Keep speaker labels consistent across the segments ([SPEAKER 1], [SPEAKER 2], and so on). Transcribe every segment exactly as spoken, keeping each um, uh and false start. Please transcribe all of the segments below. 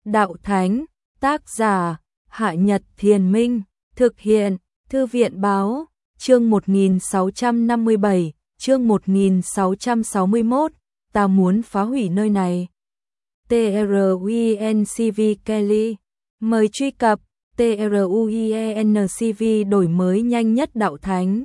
[SPEAKER 1] đạo thánh, tác giả, Hạ Nhật Thiền Minh, thực hiện, Thư viện Báo, chương một nghìn sáu trăm năm mươi bảy, chương một nghìn sáu trăm sáu mươi mốt, ta muốn phá hủy nơi này. truencv Kelly, mời truy cập, truencv đổi mới nhanh nhất đạo thánh.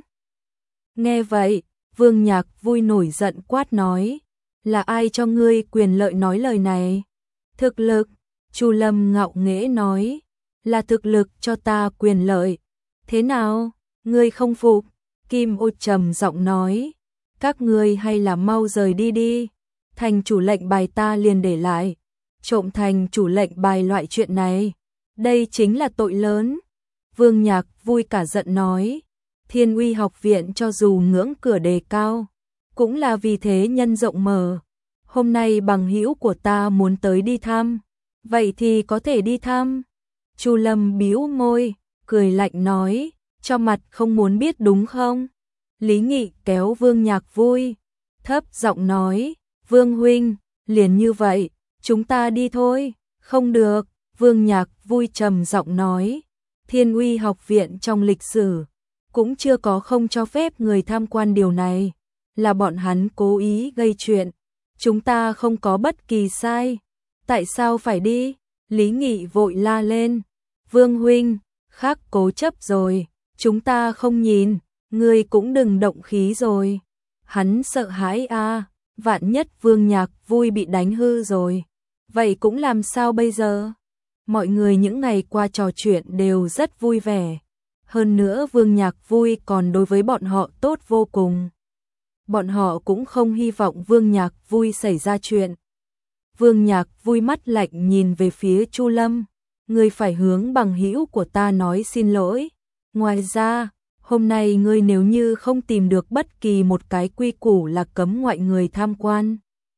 [SPEAKER 1] Nghe vậy, Vương Nhạc vui nổi giận quát nói, là ai cho ngươi quyền lợi nói lời này? Thực lực, Chu Lâm ngạo nghễ nói, là thực lực cho ta quyền lợi. Thế nào, ngươi không phục? Kim Ô trầm giọng nói, các ngươi hay là mau rời đi đi, thành chủ lệnh bài ta liền để lại, trộm thành chủ lệnh bài loại chuyện này, đây chính là tội lớn. Vương Nhạc vui cả giận nói, Thiên Uy học viện cho dù ngưỡng cửa đề cao, cũng là vì thế nhân rộng mở. Hôm nay bằng hữu của ta muốn tới đi thăm, vậy thì có thể đi thăm. Chu Lâm bĩu môi, cười lạnh nói, cho mặt không muốn biết đúng không? Lý Nghị kéo Vương Nhạc vui, thấp giọng nói, Vương huynh, liền như vậy, chúng ta đi thôi. Không được, Vương Nhạc vui trầm giọng nói, Thiên Uy học viện trong lịch sử cũng chưa có không cho phép người tham quan điều này, là bọn hắn cố ý gây chuyện, chúng ta không có bất kỳ sai, tại sao phải đi? Lý Nghị vội la lên, Vương huynh, khác cố chấp rồi, chúng ta không nhìn, ngươi cũng đừng động khí rồi. Hắn sợ hãi a, à, vạn nhất Vương Nhạc vui bị đánh hư rồi, vậy cũng làm sao bây giờ? Mọi người những ngày qua trò chuyện đều rất vui vẻ, hơn nữa Vương Nhạc vui còn đối với bọn họ tốt vô cùng. Bọn họ cũng không hy vọng Vương Nhạc vui xảy ra chuyện. Vương Nhạc vui mắt lạnh nhìn về phía Chu Lâm, ngươi phải hướng bằng hữu của ta nói xin lỗi. Ngoài ra, hôm nay ngươi nếu như không tìm được bất kỳ một cái quy củ là cấm ngoại người tham quan,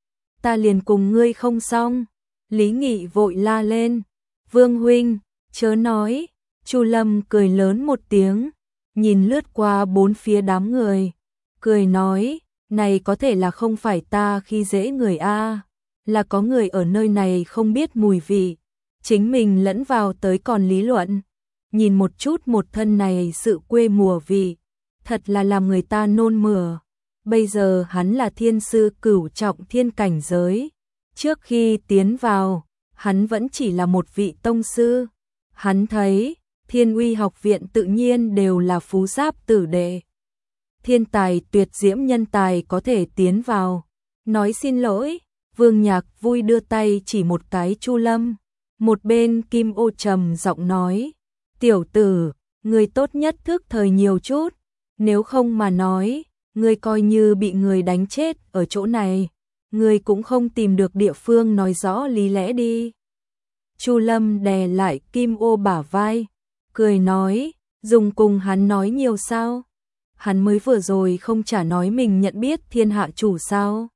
[SPEAKER 1] ta liền cùng ngươi không xong. Lý Nghị vội la lên, Vương huynh, chớ nói. Chu Lâm cười lớn một tiếng, nhìn lướt qua bốn phía đám người, cười nói, này có thể là không phải ta khi dễ người a, là có người ở nơi này không biết mùi vị, chính mình lẫn vào tới còn lý luận. Nhìn một chút một thân này sự quê mùa vị, thật là làm người ta nôn mửa. Bây giờ hắn là thiên sư cửu trọng thiên cảnh giới, trước khi tiến vào, hắn vẫn chỉ là một vị tông sư. Hắn thấy, Thiên Uy học viện tự nhiên đều là phú giáp tử đệ, thiên tài tuyệt diễm nhân tài có thể tiến vào. Nói xin lỗi, Vương Nhạc vui đưa tay chỉ một cái Chu Lâm. Một bên Kim Ô trầm giọng nói, tiểu tử, ngươi tốt nhất thức thời nhiều chút, nếu không mà nói, ngươi coi như bị người đánh chết ở chỗ này, ngươi cũng không tìm được địa phương nói rõ lý lẽ đi. Chu Lâm đè lại Kim Ô bả vai, cười nói, dùng cùng hắn nói nhiều sao? Hắn mới vừa rồi không chả nói mình nhận biết thiên hạ chủ sao?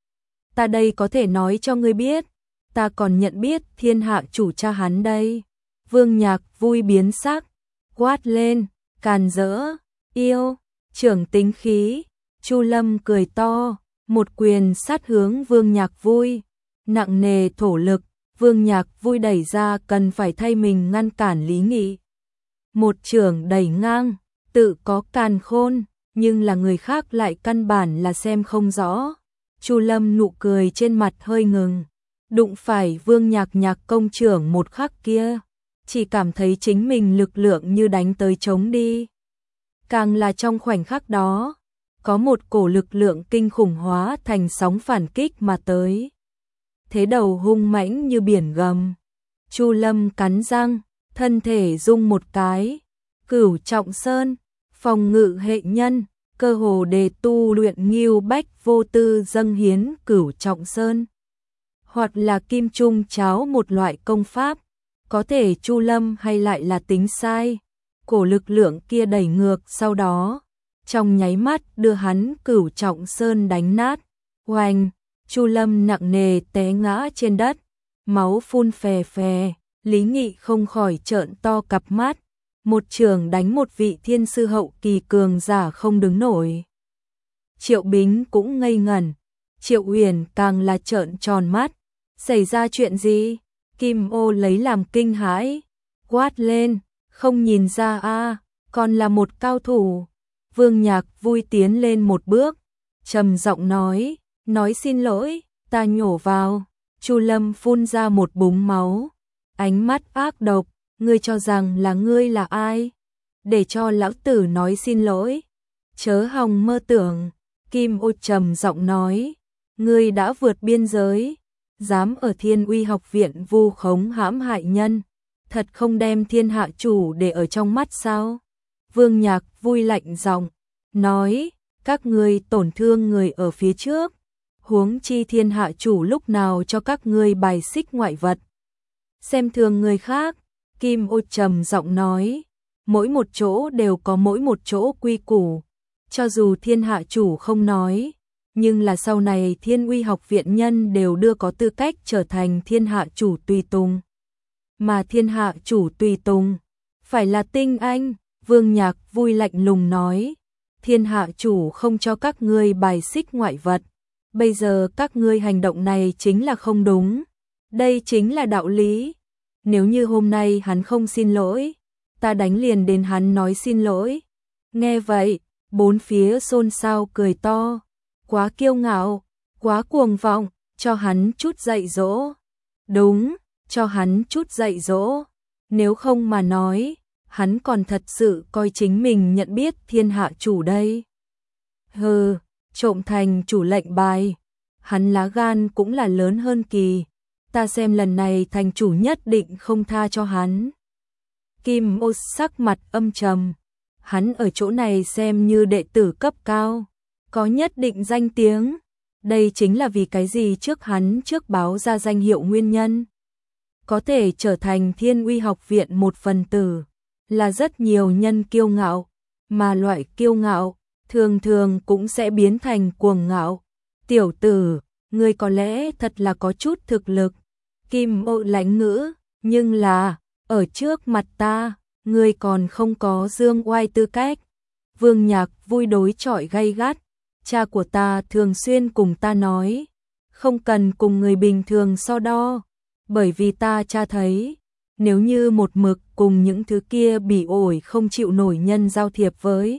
[SPEAKER 1] Ta đây có thể nói cho ngươi biết, ta còn nhận biết thiên hạ chủ cha hắn đây. Vương Nhạc vui biến sắc, quát lên, càn rỡ, yêu, trưởng tính khí. Chu Lâm cười to, một quyền sát hướng Vương Nhạc vui, nặng nề thổ lực. Vương Nhạc vui đẩy ra cần phải thay mình ngăn cản Lý Nghị. Một chưởng đẩy ngang, tự có càn khôn, nhưng là người khác lại căn bản là xem không rõ. Chu Lâm nụ cười trên mặt hơi ngừng, đụng phải Vương Nhạc Nhạc công trưởng một khắc kia, chỉ cảm thấy chính mình lực lượng như đánh tới trống đi. Càng là trong khoảnh khắc đó, có một cổ lực lượng kinh khủng hóa thành sóng phản kích mà tới. Thế đầu hung mãnh như biển gầm. Chu Lâm cắn răng, thân thể rung một cái, cửu trọng sơn, phòng ngự hệ nhân, cơ hồ đề tu luyện Ngưu Bách vô tư dâng hiến cửu trọng sơn. Hoặc là kim trung cháo một loại công pháp, có thể Chu Lâm hay lại là tính sai. Cổ lực lượng kia đẩy ngược sau đó, trong nháy mắt đưa hắn cửu trọng sơn đánh nát. Oanh! Chu Lâm nặng nề té ngã trên đất, máu phun phè phè, Lý Nghị không khỏi trợn to cặp mắt, một trường đánh một vị thiên sư hậu kỳ cường giả không đứng nổi. Triệu Bính cũng ngây ngẩn, Triệu Huyền càng là trợn tròn mắt, xảy ra chuyện gì? Kim Ô lấy làm kinh hãi, quát lên, không nhìn ra a, còn là một cao thủ. Vương Nhạc Vui tiến lên một bước, trầm giọng nói, nói xin lỗi, ta nhổ vào. Chu Lâm phun ra một búng máu, ánh mắt ác độc, ngươi cho rằng là ngươi là ai? Để cho lão tử nói xin lỗi. Chớ hòng mơ tưởng. Kim Ô trầm giọng nói, ngươi đã vượt biên giới, dám ở Thiên Uy học viện vu khống hãm hại nhân, thật không đem thiên hạ chủ để ở trong mắt sao? Vương Nhạc Vui lạnh giọng nói, các ngươi tổn thương người ở phía trước, huống chi thiên hạ chủ lúc nào cho các ngươi bài xích ngoại vật. Xem thường người khác. Kim Ô trầm giọng nói, mỗi một chỗ đều có mỗi một chỗ quy củ, cho dù thiên hạ chủ không nói, nhưng là sau này Thiên Uy học viện nhân đều đưa có tư cách trở thành thiên hạ chủ tùy tùng. Mà thiên hạ chủ tùy tùng phải là tinh anh. Vương Nhạc Vui lạnh lùng nói, thiên hạ chủ không cho các ngươi bài xích ngoại vật, bây giờ các ngươi hành động này chính là không đúng, đây chính là đạo lý. Nếu như hôm nay hắn không xin lỗi, ta đánh liền đến hắn nói xin lỗi. Nghe vậy, bốn phía xôn xao cười to, quá kiêu ngạo, quá cuồng vọng, cho hắn chút dạy dỗ. Đúng, cho hắn chút dạy dỗ, nếu không mà nói, hắn còn thật sự coi chính mình nhận biết thiên hạ chủ đây. Hừ, trộm thành chủ lệnh bài, hắn lá gan cũng là lớn hơn kỳ, ta xem lần này thành chủ nhất định không tha cho hắn. Kim Ô sắc mặt âm trầm, hắn ở chỗ này xem như đệ tử cấp cao, có nhất định danh tiếng, đây chính là vì cái gì trước hắn trước báo ra danh hiệu nguyên nhân. Có thể trở thành Thiên Uy học viện một phần tử, là rất nhiều nhân kiêu ngạo, mà loại kiêu ngạo thường thường cũng sẽ biến thành cuồng ngạo. Tiểu tử, ngươi có lẽ thật là có chút thực lực. Kim Ô lãnh ngữ, nhưng là, ở trước mặt ta, ngươi còn không có dương oai tư cách. Vương Nhạc Vui đối chọi gay gắt, cha của ta thường xuyên cùng ta nói, không cần cùng người bình thường so đo, bởi vì ta cha thấy, nếu như một mực cùng những thứ kia bỉ ổi không chịu nổi nhân giao thiệp với,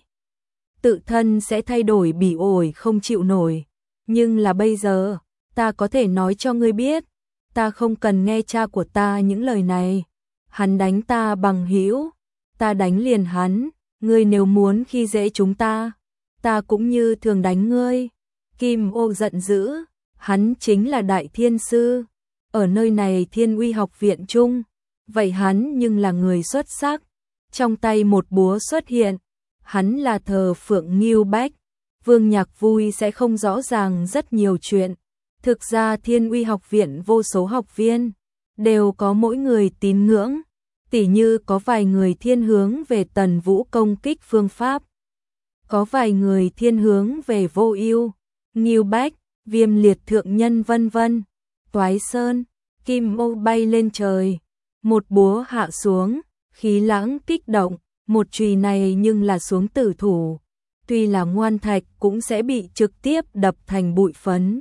[SPEAKER 1] tự thân sẽ thay đổi bỉ ổi không chịu nổi. Nhưng là bây giờ, ta có thể nói cho ngươi biết, ta không cần nghe cha của ta những lời này. Hắn đánh ta bằng hữu, ta đánh liền hắn, ngươi nếu muốn khi dễ chúng ta, ta cũng như thường đánh ngươi. Kim Ô giận dữ, hắn chính là đại thiên sư, ở nơi này Thiên Uy học viện chung, vậy hắn nhưng là người xuất sắc. Trong tay một búa xuất hiện, hắn là thờ phượng Ngưu Bách. Vương Nhạc Vui sẽ không rõ ràng rất nhiều chuyện. Thực ra Thiên Uy học viện vô số học viên, đều có mỗi người tín ngưỡng, tỉ như có vài người thiên hướng về Tần Vũ công kích phương pháp, có vài người thiên hướng về Vô Ưu, Ngưu Bách, Viêm Liệt thượng nhân vân vân. Toái Sơn, Kim Ô bay lên trời, một búa hạ xuống, khí lãng kích động, một chùy này nhưng là xuống tử thủ, tuy là ngoan thạch cũng sẽ bị trực tiếp đập thành bụi phấn.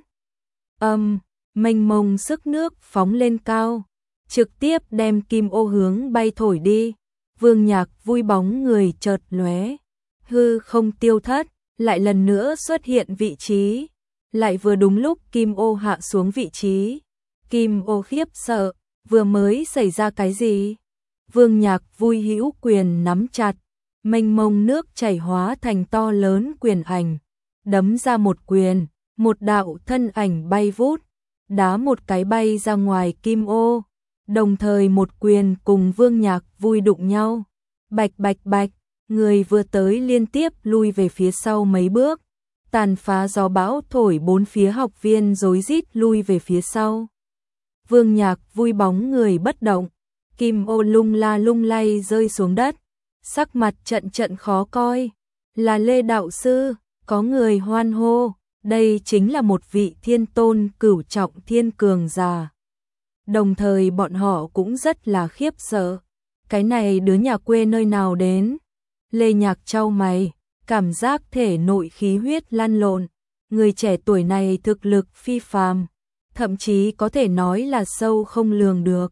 [SPEAKER 1] Âm, mênh mông sức nước phóng lên cao, trực tiếp đem Kim Ô hướng bay thổi đi. Vương Nhạc Vui bóng người chợt lóe, hư không tiêu thất, lại lần nữa xuất hiện vị trí, lại vừa đúng lúc Kim Ô hạ xuống vị trí. Kim Ô khiếp sợ, vừa mới xảy ra cái gì? Vương Nhạc Vui hữu quyền nắm chặt, mênh mông nước chảy hóa thành to lớn quyền ảnh, đấm ra một quyền, một đạo thân ảnh bay vút, đá một cái bay ra ngoài Kim Ô, đồng thời một quyền cùng Vương Nhạc Vui đụng nhau. Bạch bạch bạch, người vừa tới liên tiếp lui về phía sau mấy bước, tàn phá gió bão thổi bốn phía học viên rối rít lui về phía sau. Vương Nhạc Vui bóng người bất động, Kim Ô lung la lung lay rơi xuống đất, sắc mặt trận trận khó coi. Là Lê đạo sư, có người hoan hô, đây chính là một vị thiên tôn cửu trọng thiên cường giả. Đồng thời bọn họ cũng rất là khiếp sợ, cái này đứa nhà quê nơi nào đến? Lê Nhạc chau mày, cảm giác thể nội khí huyết lăn lộn, người trẻ tuổi này thực lực phi phàm, thậm chí có thể nói là sâu không lường được.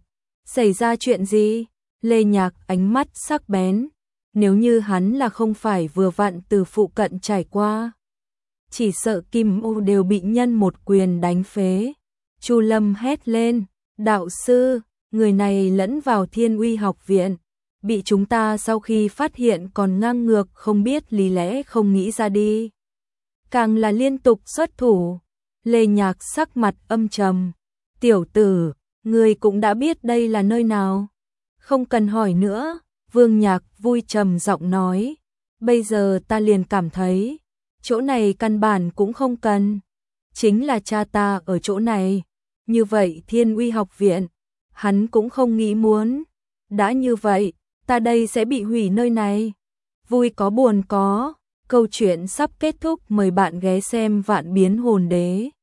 [SPEAKER 1] Xảy ra chuyện gì? Lê Nhạc ánh mắt sắc bén. Nếu như hắn là không phải vừa vặn từ phụ cận trải qua, chỉ sợ Kim Ô đều bị nhân một quyền đánh phế. Chu Lâm hét lên, đạo sư, người này lẫn vào Thiên Uy học viện, bị chúng ta sau khi phát hiện còn ngang ngược không biết lý lẽ không nghĩ ra đi. Càng là liên tục xuất thủ. Lê Nhạc sắc mặt âm trầm, tiểu tử, người cũng đã biết đây là nơi nào. Không cần hỏi nữa, Vương Nhạc vui trầm giọng nói, bây giờ ta liền cảm thấy, chỗ này căn bản cũng không cần. Chính là cha ta ở chỗ này, như vậy Thiên Uy học viện, hắn cũng không nghĩ muốn. Đã như vậy, ta đây sẽ bị hủy nơi này. Vui có buồn có, câu chuyện sắp kết thúc, mời bạn ghé xem Vạn Biến Hồn Đế.